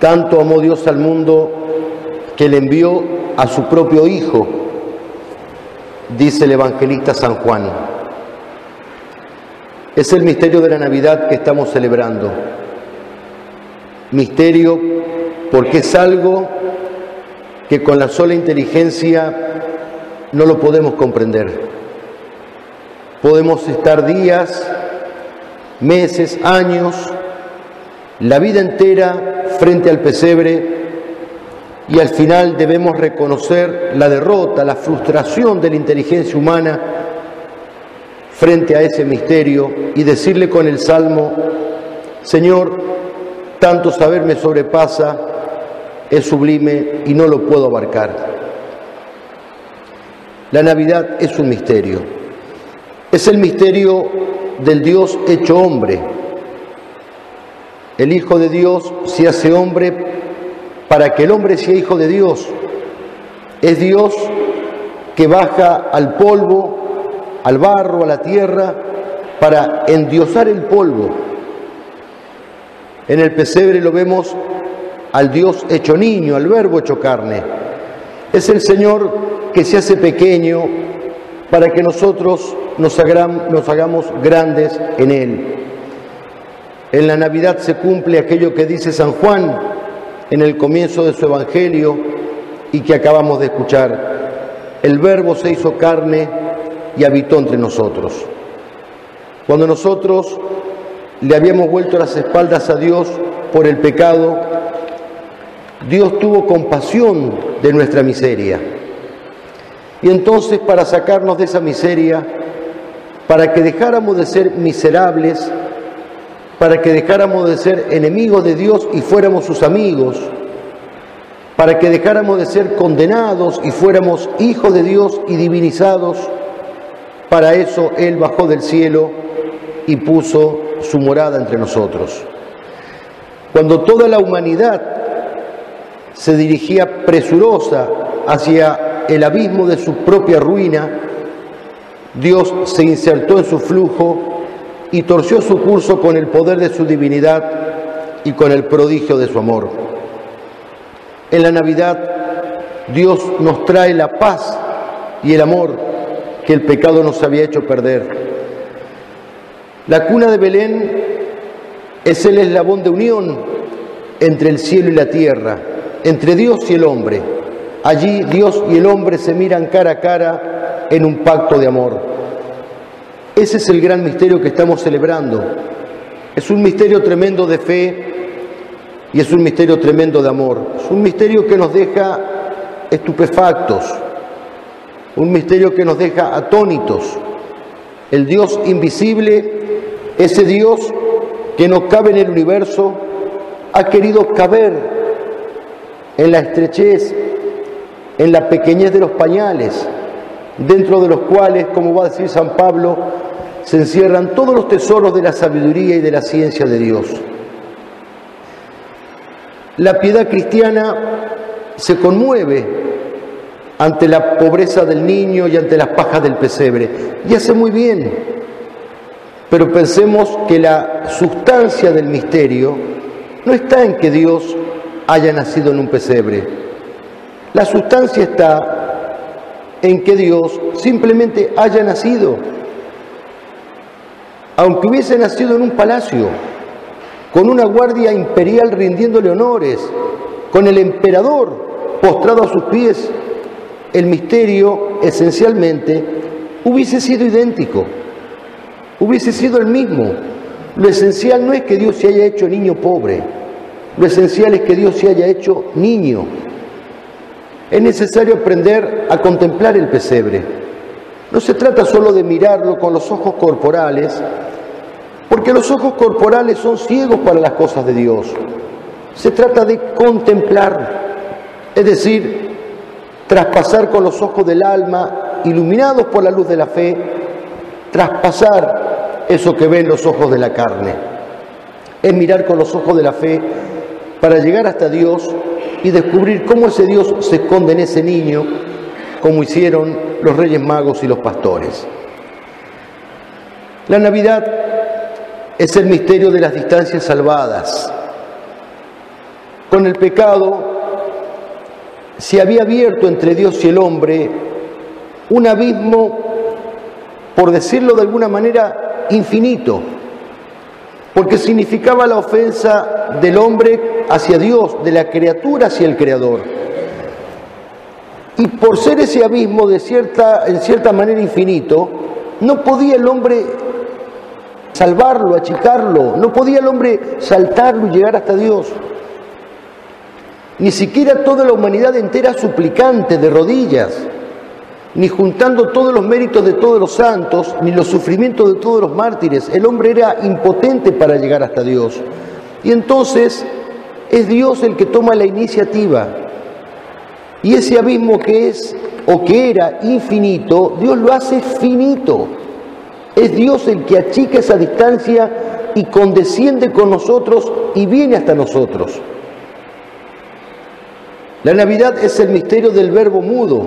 Tanto amó Dios al mundo que le envió a su propio Hijo, dice el evangelista San Juan. Es el misterio de la Navidad que estamos celebrando. Misterio porque es algo que con la sola inteligencia no lo podemos comprender. Podemos estar días, meses, años, la vida entera frente al pesebre y al final debemos reconocer la derrota, la frustración de la inteligencia humana frente a ese misterio y decirle con el Salmo: Señor, tanto saber me sobrepasa, es sublime y no lo puedo abarcar. La Navidad es un misterio. Es el misterio del Dios hecho hombre. El Hijo de Dios se hace hombre para que el hombre sea hijo de Dios. Es Dios que baja al polvo, al barro, a la tierra, para endiosar el polvo. En el pesebre lo vemos al Dios hecho niño, al Verbo hecho carne. Es el Señor que se hace pequeño para que nosotros nos hagamos grandes en Él. En la Navidad se cumple aquello que dice San Juan en el comienzo de su Evangelio y que acabamos de escuchar. El Verbo se hizo carne y habitó entre nosotros. Cuando nosotros le habíamos vuelto las espaldas a Dios por el pecado, Dios tuvo compasión de nuestra miseria. Y entonces, para sacarnos de esa miseria, para que dejáramos de ser miserables, para que dejáramos de ser enemigos de Dios y fuéramos sus amigos, para que dejáramos de ser condenados y fuéramos hijos de Dios y divinizados, para eso Él bajó del cielo y puso su morada entre nosotros. Cuando toda la humanidad se dirigía presurosa hacia el abismo de su propia ruina, Dios se insertó en su flujo y torció su curso con el poder de su divinidad y con el prodigio de su amor. En la Navidad, Dios nos trae la paz y el amor que el pecado nos había hecho perder. La cuna de Belén es el eslabón de unión entre el cielo y la tierra, entre Dios y el hombre. Allí Dios y el hombre se miran cara a cara en un pacto de amor. Ese es el gran misterio que estamos celebrando. Es un misterio tremendo de fe y es un misterio tremendo de amor. Es un misterio que nos deja estupefactos, un misterio que nos deja atónitos. El Dios invisible, ese Dios que no cabe en el universo, ha querido caber en la estrechez, en la pequeñez de los pañales, dentro de los cuales, como va a decir San Pablo, se encierran todos los tesoros de la sabiduría y de la ciencia de Dios. La piedad cristiana se conmueve ante la pobreza del niño y ante las pajas del pesebre, y hace muy bien, pero pensemos que la sustancia del misterio no está en que Dios haya nacido en un pesebre. La sustancia está en que Dios simplemente haya nacido. Aunque hubiese nacido en un palacio, con una guardia imperial rindiéndole honores, con el emperador postrado a sus pies, el misterio esencialmente hubiese sido idéntico, hubiese sido el mismo. Lo esencial no es que Dios se haya hecho niño pobre, lo esencial es que Dios se haya hecho niño. Es necesario aprender a contemplar el pesebre. No se trata solo de mirarlo con los ojos corporales, porque los ojos corporales son ciegos para las cosas de Dios. Se trata de contemplar, es decir, traspasar con los ojos del alma, iluminados por la luz de la fe, traspasar eso que ven los ojos de la carne. Es mirar con los ojos de la fe para llegar hasta Dios y descubrir cómo ese Dios se esconde en ese niño, como hicieron los Reyes Magos y los pastores. La Navidad es el misterio de las distancias salvadas. con el pecado se había abierto entre Dios y el hombre un abismo, por decirlo de alguna manera, infinito, porque significaba la ofensa del hombre hacia Dios, de la criatura hacia el Creador. Y por ser ese abismo en cierta manera infinito, no podía el hombre salvarlo, achicarlo, no podía el hombre saltarlo y llegar hasta Dios. Ni siquiera toda la humanidad entera suplicante de rodillas, ni juntando todos los méritos de todos los santos, ni los sufrimientos de todos los mártires. El hombre era impotente para llegar hasta Dios. Y entonces es Dios el que toma la iniciativa. Y ese abismo que es o que era infinito, Dios lo hace finito. Es Dios el que achica esa distancia y condesciende con nosotros y viene hasta nosotros. La Navidad es el misterio del Verbo mudo.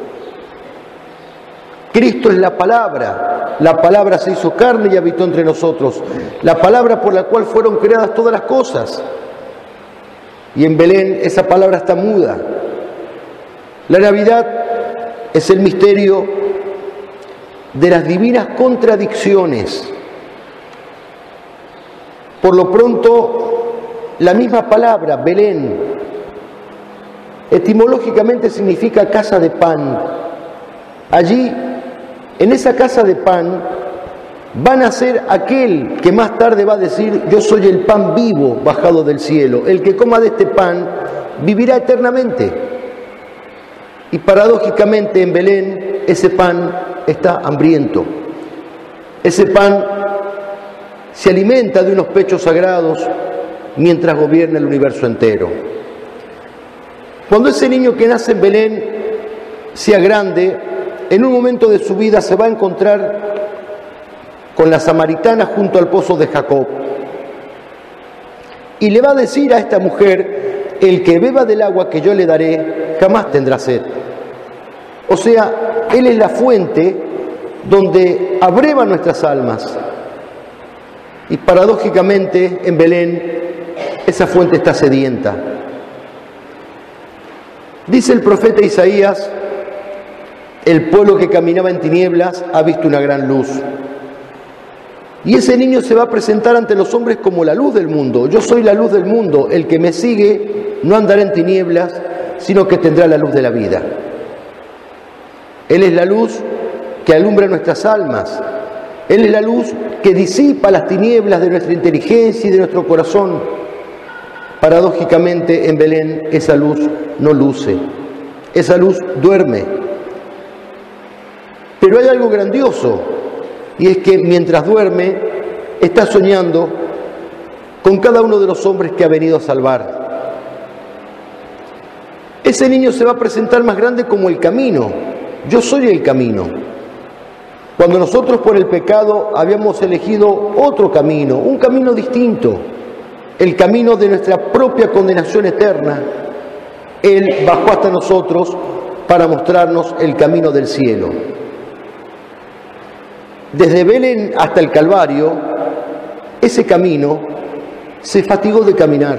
Cristo es la palabra se hizo carne y habitó entre nosotros, la palabra por la cual fueron creadas todas las cosas. Y en Belén esa palabra está muda. La Navidad es el misterio de las divinas contradicciones. Por lo pronto, la misma palabra, Belén, etimológicamente significa casa de pan. Allí, en esa casa de pan, va a nacer aquel que más tarde va a decir: yo soy el pan vivo bajado del cielo. El que coma de este pan vivirá eternamente. Y paradójicamente en Belén ese pan está hambriento. Ese pan se alimenta de unos pechos sagrados mientras gobierna el universo entero. Cuando ese niño que nace en Belén sea grande, en un momento de su vida se va a encontrar con la samaritana junto al pozo de Jacob. Y le va a decir a esta mujer: el que beba del agua que yo le daré jamás tendrá sed. O sea, Él es la fuente donde abreva nuestras almas. Y paradójicamente en Belén esa fuente está sedienta. Dice el profeta Isaías: el pueblo que caminaba en tinieblas ha visto una gran luz. Y ese niño se va a presentar ante los hombres como la luz del mundo. Yo soy la luz del mundo. El que me sigue no andará en tinieblas, sino que tendrá la luz de la vida. Él es la luz que alumbra nuestras almas. Él es la luz que disipa las tinieblas de nuestra inteligencia y de nuestro corazón. Paradójicamente en Belén esa luz no luce. Esa luz duerme. Pero hay algo grandioso, y es que mientras duerme está soñando con cada uno de los hombres que ha venido a salvar. Ese niño se va a presentar más grande como el camino. Yo soy el camino. Cuando nosotros por el pecado habíamos elegido otro camino, un camino distinto, el camino de nuestra propia condenación eterna, Él bajó hasta nosotros para mostrarnos el camino del cielo. Desde Belén hasta el Calvario, ese camino se fatigó de caminar,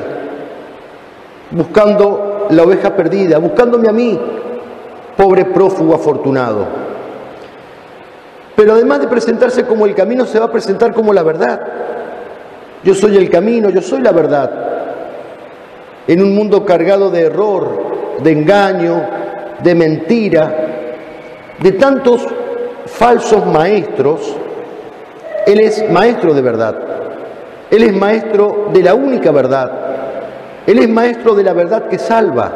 buscando la oveja perdida, buscándome a mí, pobre prófugo afortunado. Pero además de presentarse como el camino, se va a presentar como la verdad. Yo soy el camino, yo soy la verdad. En un mundo cargado de error, de engaño, de mentira, de tantos falsos maestros, Él es maestro de verdad. Él es maestro de la única verdad. Él es maestro de la verdad que salva.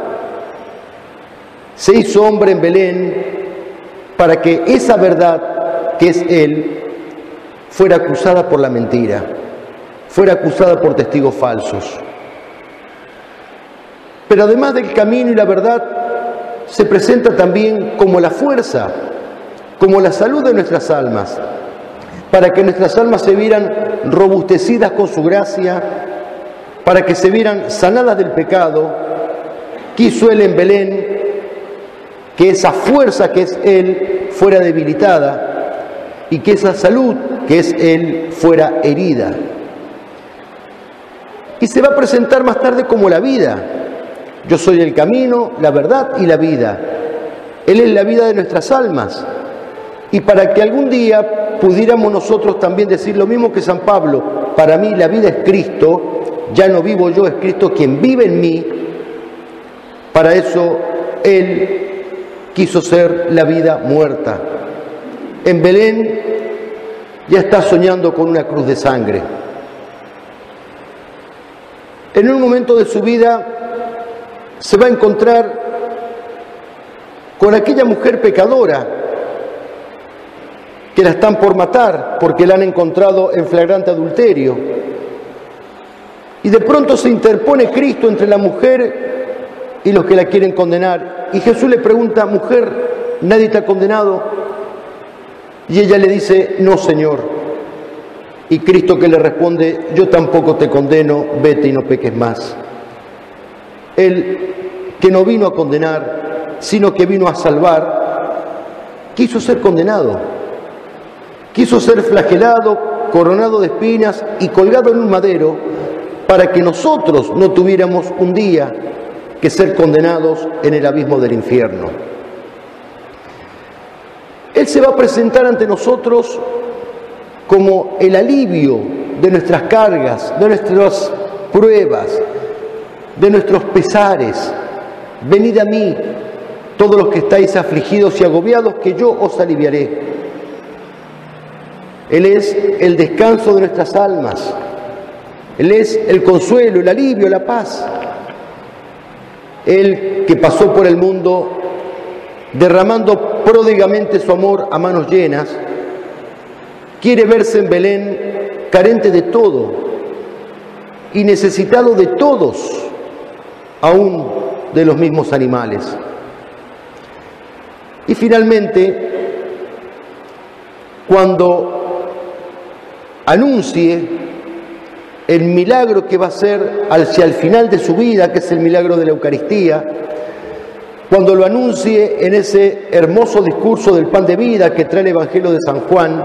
Se hizo hombre en Belén para que esa verdad, que es Él, fuera acusada por la mentira, fuera acusada por testigos falsos. Pero además del camino y la verdad, se presenta también como la fuerza, como la salud de nuestras almas, para que nuestras almas se vieran robustecidas con su gracia, para que se vieran sanadas del pecado. Quiso Él en Belén que esa fuerza que es Él fuera debilitada y que esa salud que es Él fuera herida. Y se va a presentar más tarde como la vida. Yo soy el camino, la verdad y la vida. Él es la vida de nuestras almas. Y para que algún día pudiéramos nosotros también decir lo mismo que San Pablo, para mí la vida es Cristo, ya no vivo yo, es Cristo quien vive en mí, para eso Él quiso ser la vida muerta. En Belén ya está soñando con una cruz de sangre. En un momento de su vida se va a encontrar con aquella mujer pecadora que la están por matar porque la han encontrado en flagrante adulterio. Y de pronto se interpone Cristo entre la mujer y los que la quieren condenar. Y Jesús le pregunta: mujer, ¿nadie te ha condenado? Y ella le dice: no, Señor. Y Cristo que le responde: yo tampoco te condeno, vete y no peques más. Él, que no vino a condenar, sino que vino a salvar, quiso ser condenado. Quiso ser flagelado, coronado de espinas y colgado en un madero para que nosotros no tuviéramos un día que ser condenados en el abismo del infierno. Él se va a presentar ante nosotros como el alivio de nuestras cargas, de nuestras pruebas, de nuestros pesares. Venid a mí, todos los que estáis afligidos y agobiados, que yo os aliviaré. Él es el descanso de nuestras almas. Él es el consuelo, el alivio, la paz. Él que pasó por el mundo derramando pródigamente su amor a manos llenas, quiere verse en Belén carente de todo y necesitado de todos, aún de los mismos animales. Y finalmente, cuando anuncie el milagro que va a ser hacia el final de su vida, que es el milagro de la Eucaristía, cuando lo anuncie en ese hermoso discurso del pan de vida que trae el Evangelio de San Juan,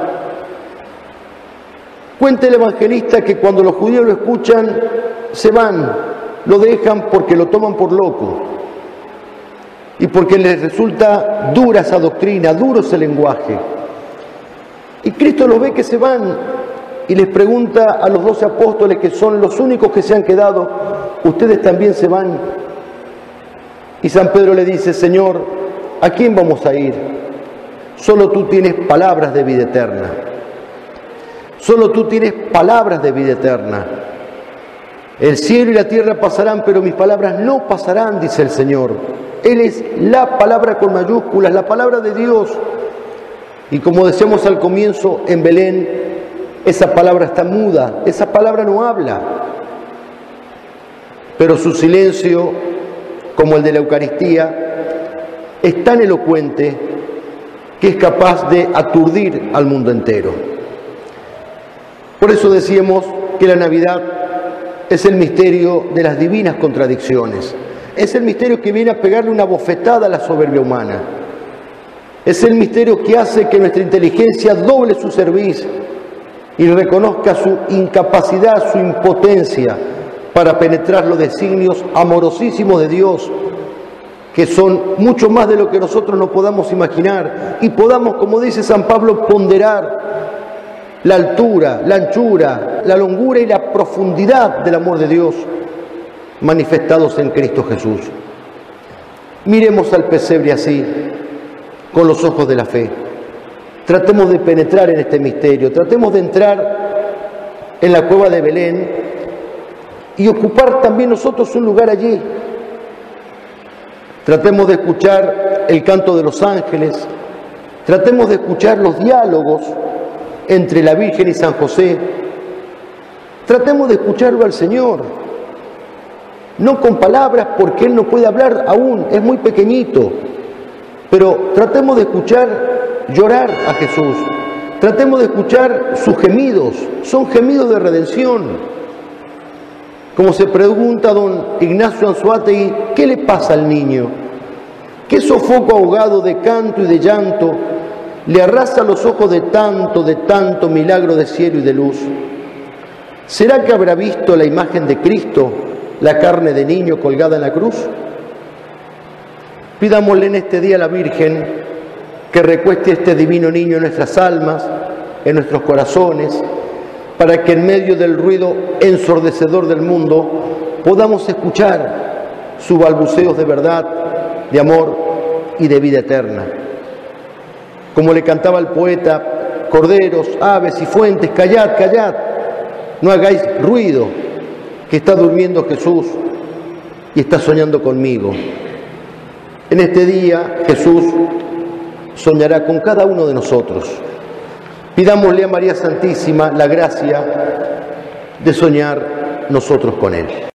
cuenta el evangelista que cuando los judíos lo escuchan, se van, lo dejan porque lo toman por loco y porque les resulta dura esa doctrina, duro ese lenguaje. Y Cristo los ve que se van y les pregunta a los 12 apóstoles, que son los únicos que se han quedado: ¿ustedes también se van? Y San Pedro le dice: Señor, ¿a quién vamos a ir? Solo tú tienes palabras de vida eterna. Solo tú tienes palabras de vida eterna. El cielo y la tierra pasarán, pero mis palabras no pasarán, dice el Señor. Él es la palabra con mayúsculas, la palabra de Dios. Y como decíamos al comienzo, en Belén, esa palabra está muda, esa palabra no habla. Pero su silencio, como el de la Eucaristía, es tan elocuente que es capaz de aturdir al mundo entero. Por eso decíamos que la Navidad es el misterio de las divinas contradicciones. Es el misterio que viene a pegarle una bofetada a la soberbia humana. Es el misterio que hace que nuestra inteligencia doble su cerviz y reconozca su incapacidad, su impotencia para penetrar los designios amorosísimos de Dios, que son mucho más de lo que nosotros no podamos imaginar, y podamos, como dice San Pablo, ponderar la altura, la anchura, la longura y la profundidad del amor de Dios manifestados en Cristo Jesús. Miremos al pesebre así, con los ojos de la fe. Tratemos de penetrar en este misterio, tratemos de entrar en la cueva de Belén y ocupar también nosotros un lugar allí. Tratemos de escuchar el canto de los ángeles, tratemos de escuchar los diálogos entre la Virgen y San José. Tratemos de escucharlo al Señor, no con palabras, porque Él no puede hablar aún, es muy pequeñito, pero tratemos de escuchar llorar a Jesús, tratemos de escuchar sus gemidos, son gemidos de redención. Como se pregunta don Ignacio Anzoátegui, ¿qué le pasa al niño? ¿Qué sofoco ahogado de canto y de llanto le arrasa los ojos de tanto milagro de cielo y de luz? ¿Será que habrá visto la imagen de Cristo, la carne de niño colgada en la cruz? Pidámosle en este día a la Virgen que recueste este divino niño en nuestras almas, en nuestros corazones, para que en medio del ruido ensordecedor del mundo podamos escuchar sus balbuceos de verdad, de amor y de vida eterna. Como le cantaba el poeta: corderos, aves y fuentes, callad, callad, no hagáis ruido, que está durmiendo Jesús y está soñando conmigo. En este día Jesús soñará con cada uno de nosotros. Pidámosle a María Santísima la gracia de soñar nosotros con Él.